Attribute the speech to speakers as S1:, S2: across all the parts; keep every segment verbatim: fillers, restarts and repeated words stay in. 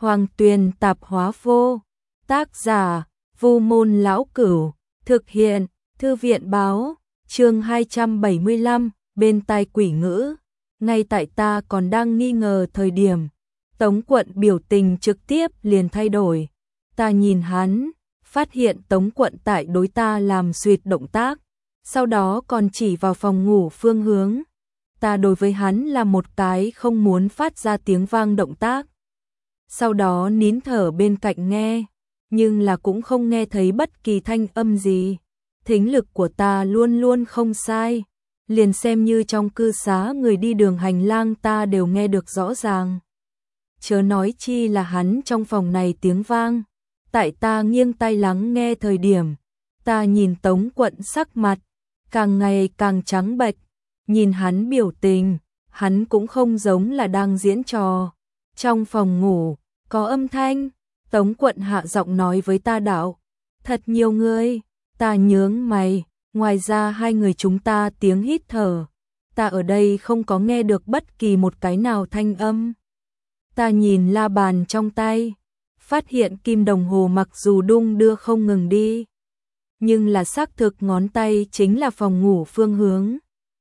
S1: Hoàng Tuyền Tạp Hóa Vô. Tác giả: Vu Môn Lão Cửu. Thực hiện: Thư viện báo. Chương hai trăm bảy mươi lăm, bên tai quỷ ngữ. Ngay tại ta còn đang nghi ngờ thời điểm, Tống Quận biểu tình trực tiếp liền thay đổi. Ta nhìn hắn, phát hiện Tống Quận tại đối ta làm suýt động tác, sau đó còn chỉ vào phòng ngủ phương hướng. Ta đối với hắn là một cái không muốn phát ra tiếng vang động tác. Sau đó nín thở bên cạnh nghe, nhưng là cũng không nghe thấy bất kỳ thanh âm gì. Thính lực của ta luôn luôn không sai, liền xem như trong cư xá người đi đường hành lang ta đều nghe được rõ ràng. Chớ nói chi là hắn trong phòng này tiếng vang. Tại ta nghiêng tai lắng nghe thời điểm, ta nhìn Tống Quận sắc mặt càng ngày càng trắng bệch, nhìn hắn biểu tình, hắn cũng không giống là đang diễn trò. Trong phòng ngủ có âm thanh, Tống Quận hạ giọng nói với ta đạo: "Thật nhiều người." Ta nhướng mày, ngoài ra hai người chúng ta tiếng hít thở, ta ở đây không có nghe được bất kỳ một cái nào thanh âm. Ta nhìn la bàn trong tay, phát hiện kim đồng hồ mặc dù đung đưa không ngừng đi, nhưng là xác thực ngón tay chính là phòng ngủ phương hướng.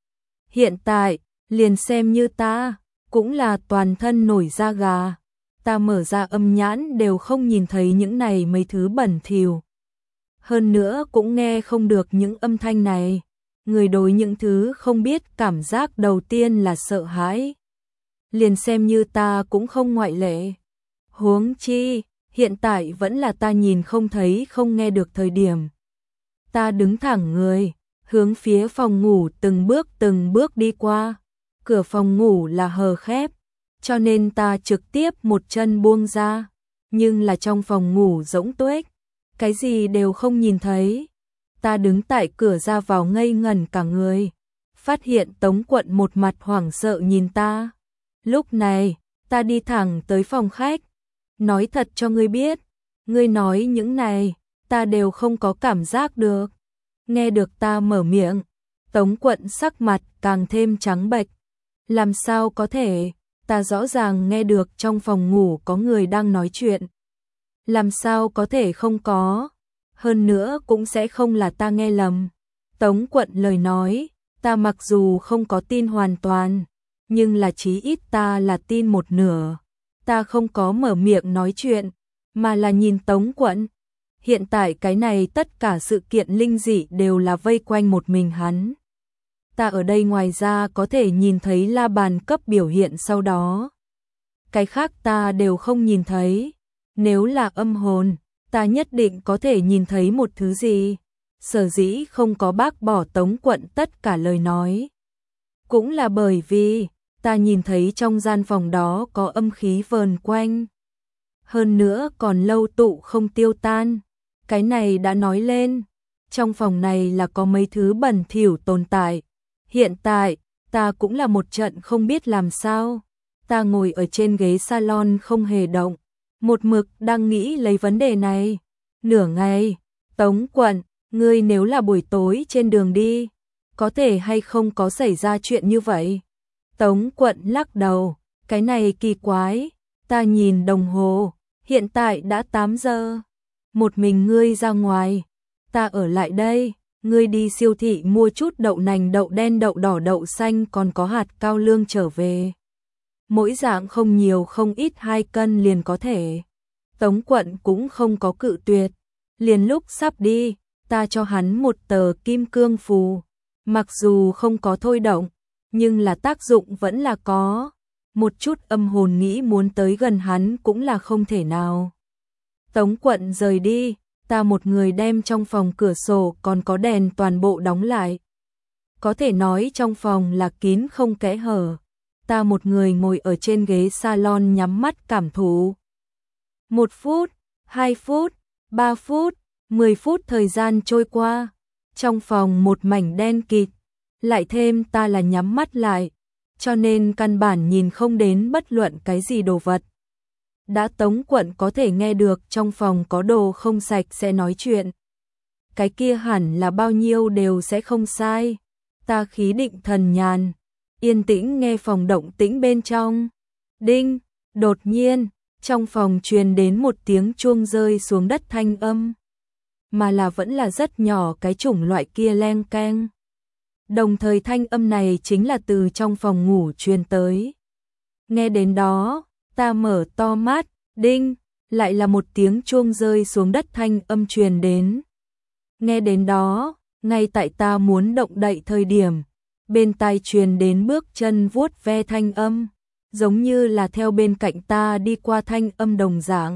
S1: Hiện tại, liền xem như ta, cũng là toàn thân nổi da gà. Ta mở ra âm nhãn đều không nhìn thấy những này mấy thứ bẩn thỉu. Hơn nữa cũng nghe không được những âm thanh này. Người đối những thứ không biết cảm giác đầu tiên là sợ hãi. Liền xem như ta cũng không ngoại lệ. Huống chi, hiện tại vẫn là ta nhìn không thấy không nghe được thời điểm. Ta đứng thẳng người, hướng phía phòng ngủ từng bước từng bước đi qua. Cửa phòng ngủ là hờ khép, cho nên ta trực tiếp một chân buông ra. Nhưng là trong phòng ngủ rỗng tuếch, cái gì đều không nhìn thấy. Ta đứng tại cửa ra vào ngây ngẩn cả người, phát hiện Tống Quận một mặt hoảng sợ nhìn ta. Lúc này, ta đi thẳng tới phòng khách. Nói thật cho ngươi biết, ngươi nói những này, ta đều không có cảm giác được. Nghe được ta mở miệng, Tống Quận sắc mặt càng thêm trắng bệch. Làm sao có thể, ta rõ ràng nghe được trong phòng ngủ có người đang nói chuyện. Làm sao có thể không có, hơn nữa cũng sẽ không là ta nghe lầm. Tống Quận lời nói, ta mặc dù không có tin hoàn toàn, nhưng là chí ít ta là tin một nửa. Ta không có mở miệng nói chuyện, mà là nhìn Tống Quận. Hiện tại cái này tất cả sự kiện linh dị đều là vây quanh một mình hắn. Ta ở đây ngoài ra có thể nhìn thấy la bàn cấp biểu hiện sau đó. Cái khác ta đều không nhìn thấy. Nếu là âm hồn, ta nhất định có thể nhìn thấy một thứ gì. Sở dĩ không có bác bỏ Tống Quận tất cả lời nói, cũng là bởi vì ta nhìn thấy trong gian phòng đó có âm khí vờn quanh. Hơn nữa còn lâu tụ không tiêu tan. Cái này đã nói lên, trong phòng này là có mấy thứ bẩn thỉu tồn tại. Hiện tại, ta cũng là một trận không biết làm sao. Ta ngồi ở trên ghế salon không hề động, một mực đang nghĩ lấy vấn đề này. Nửa ngày, Tống Quận, ngươi nếu là buổi tối trên đường đi, có thể hay không có xảy ra chuyện như vậy? Tống Quận lắc đầu, cái này kỳ quái. Ta nhìn đồng hồ, hiện tại đã tám giờ. Một mình ngươi ra ngoài, ta ở lại đây. Ngươi đi siêu thị mua chút đậu nành, đậu đen, đậu đỏ, đậu xanh, còn có hạt cao lương trở về. Mỗi dạng không nhiều không ít hai cân liền có thể. Tống Quận cũng không có cự tuyệt. Liền lúc sắp đi, ta cho hắn một tờ kim cương phù. Mặc dù không có thôi động, nhưng là tác dụng vẫn là có. Một chút âm hồn nghĩ muốn tới gần hắn cũng là không thể nào. Tống Quận rời đi, ta một người đem trong phòng cửa sổ còn có đèn toàn bộ đóng lại. Có thể nói trong phòng là kín không kẽ hở. Ta một người ngồi ở trên ghế salon nhắm mắt cảm thụ. Một phút, hai phút, ba phút, mười phút thời gian trôi qua. Trong phòng một mảnh đen kịt, lại thêm ta là nhắm mắt lại, cho nên căn bản nhìn không đến bất luận cái gì đồ vật. Đã Tống Quận có thể nghe được trong phòng có đồ không sạch sẽ nói chuyện. Cái kia hẳn là bao nhiêu đều sẽ không sai. Ta khí định thần nhàn, yên tĩnh nghe phòng động tĩnh bên trong. Đinh, đột nhiên, trong phòng truyền đến một tiếng chuông rơi xuống đất thanh âm, mà là vẫn là rất nhỏ cái chủng loại kia leng keng. Đồng thời thanh âm này chính là từ trong phòng ngủ truyền tới. Nghe đến đó, ta mở to mắt, đinh, lại là một tiếng chuông rơi xuống đất thanh âm truyền đến. Nghe đến đó, ngay tại ta muốn động đậy thời điểm, bên tai truyền đến bước chân vuốt ve thanh âm, giống như là theo bên cạnh ta đi qua thanh âm đồng dạng.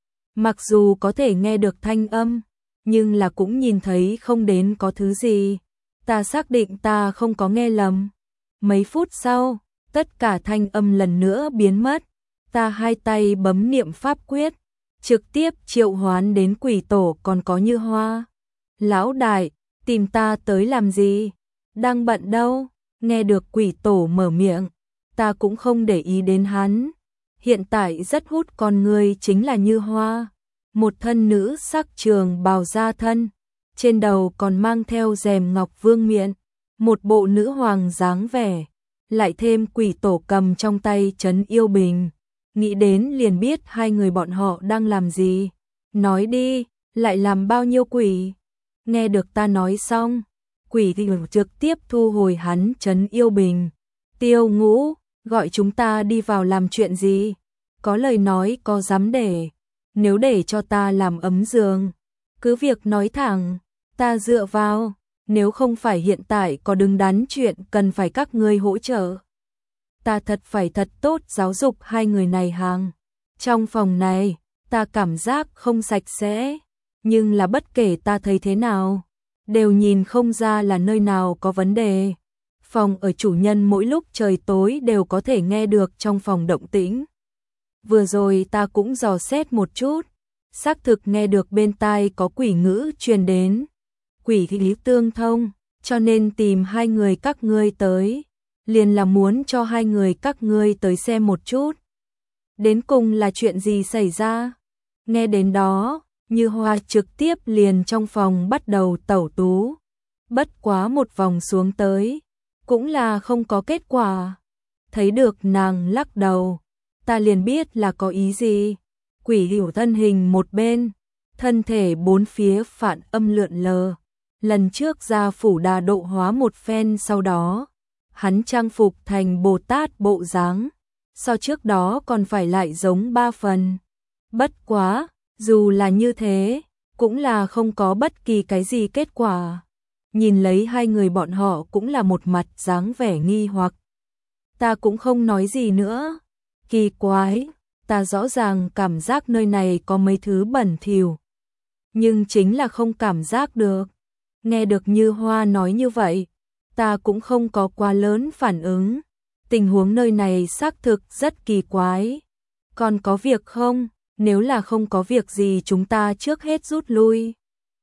S1: Mặc dù có thể nghe được thanh âm, nhưng là cũng nhìn thấy không đến có thứ gì. Ta xác định ta không có nghe lầm. Mấy phút sau, tất cả thanh âm lần nữa biến mất. Ta hai tay bấm niệm pháp quyết, trực tiếp triệu hoán đến quỷ tổ còn có Như Hoa. Lão đại, tìm ta tới làm gì? Đang bận đâu? Nghe được quỷ tổ mở miệng, ta cũng không để ý đến hắn. Hiện tại rất hút con người chính là Như Hoa. Một thân nữ sắc trường bào da thân, trên đầu còn mang theo rèm ngọc vương miện, một bộ nữ hoàng dáng vẻ, lại thêm quỷ tổ cầm trong tay trấn yêu bình. Nghĩ đến liền biết hai người bọn họ đang làm gì. Nói đi, lại làm bao nhiêu quỷ? Nghe được ta nói xong, quỷ thì trực tiếp thu hồi hắn trấn yêu bình. Tiêu Ngũ, gọi chúng ta đi vào làm chuyện gì? Có lời nói có dám để. Nếu để cho ta làm ấm giường, cứ việc nói thẳng, ta dựa vào, nếu không phải hiện tại có đứng đắn chuyện cần phải các ngươi hỗ trợ. Ta thật phải thật tốt giáo dục hai người này hàng. Trong phòng này, ta cảm giác không sạch sẽ, nhưng là bất kể ta thấy thế nào, đều nhìn không ra là nơi nào có vấn đề. Phòng ở chủ nhân mỗi lúc trời tối đều có thể nghe được trong phòng động tĩnh. Vừa rồi ta cũng dò xét một chút, xác thực nghe được bên tai có quỷ ngữ truyền đến. Quỷ khí tương thông, cho nên tìm hai người các ngươi tới, liền là muốn cho hai người các ngươi tới xem một chút. Đến cùng là chuyện gì xảy ra? Nghe đến đó, Như Hoa trực tiếp liền trong phòng bắt đầu tẩu tú. Bất quá một vòng xuống tới, cũng là không có kết quả. Thấy được nàng lắc đầu, ta liền biết là có ý gì. Quỷ hiểu thân hình một bên, thân thể bốn phía phản âm lượn lờ. Lần trước ra phủ đà độ hóa một phen, sau đó hắn trang phục thành Bồ Tát bộ dáng, so trước đó còn phải lại giống ba phần. Bất quá, dù là như thế, cũng là không có bất kỳ cái gì kết quả. Nhìn lấy hai người bọn họ cũng là một mặt dáng vẻ nghi hoặc. Ta cũng không nói gì nữa. Kỳ quái, ta rõ ràng cảm giác nơi này có mấy thứ bẩn thỉu, nhưng chính là không cảm giác được. Nghe được Như Hoa nói như vậy, ta cũng không có quá lớn phản ứng. Tình huống nơi này xác thực rất kỳ quái. Còn có việc không? Nếu là không có việc gì chúng ta trước hết rút lui.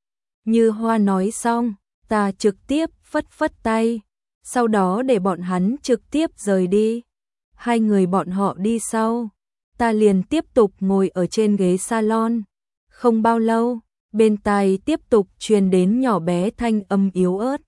S1: Như Hoa nói xong, ta trực tiếp phất phất tay, sau đó để bọn hắn trực tiếp rời đi. Hai người bọn họ đi sau, ta liền tiếp tục ngồi ở trên ghế salon. Không bao lâu, bên tai tiếp tục truyền đến nhỏ bé thanh âm yếu ớt.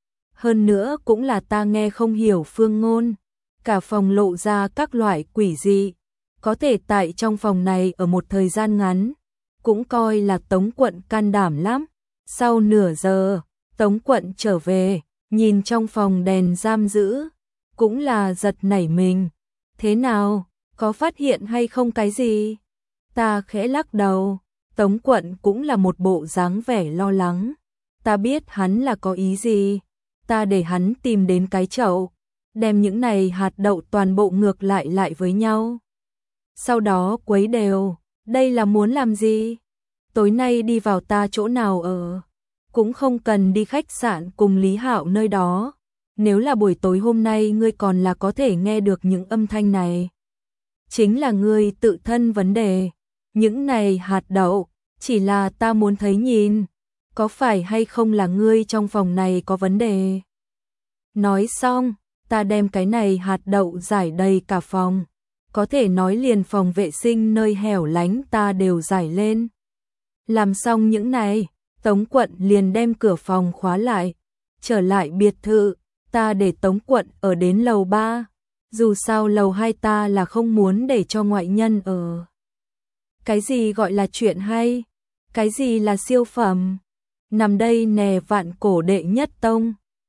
S1: Hơn nữa cũng là ta nghe không hiểu phương ngôn. Cả phòng lộ ra các loại quỷ dị. Có thể tại trong phòng này ở một thời gian ngắn, cũng coi là Tống Quận can đảm lắm. Sau nửa giờ, Tống Quận trở về, nhìn trong phòng đèn giam giữ, cũng là giật nảy mình. Thế nào, có phát hiện hay không cái gì? Ta khẽ lắc đầu. Tống Quận cũng là một bộ dáng vẻ lo lắng. Ta biết hắn là có ý gì. Ta để hắn tìm đến cái chậu, đem những này hạt đậu toàn bộ ngược lại lại với nhau. Sau đó quấy đều. Đây là muốn làm gì? Tối nay đi vào ta chỗ nào ở? Cũng không cần đi khách sạn cùng Lý Hạo nơi đó. Nếu là buổi tối hôm nay ngươi còn là có thể nghe được những âm thanh này, chính là ngươi tự thân vấn đề. Những này hạt đậu, chỉ là ta muốn thấy nhìn, có phải hay không là ngươi trong phòng này có vấn đề. Nói xong, ta đem cái này hạt đậu rải đầy cả phòng. Có thể nói liền phòng vệ sinh nơi hẻo lánh ta đều rải lên. Làm xong những này, Tống Quận liền đem cửa phòng khóa lại. Trở lại biệt thự, ta để Tống Quận ở đến lầu ba. Dù sao lầu hai ta là không muốn để cho ngoại nhân ở. Cái gì gọi là chuyện hay? Cái gì là siêu phẩm? Nằm đây nè vạn cổ đệ nhất tông.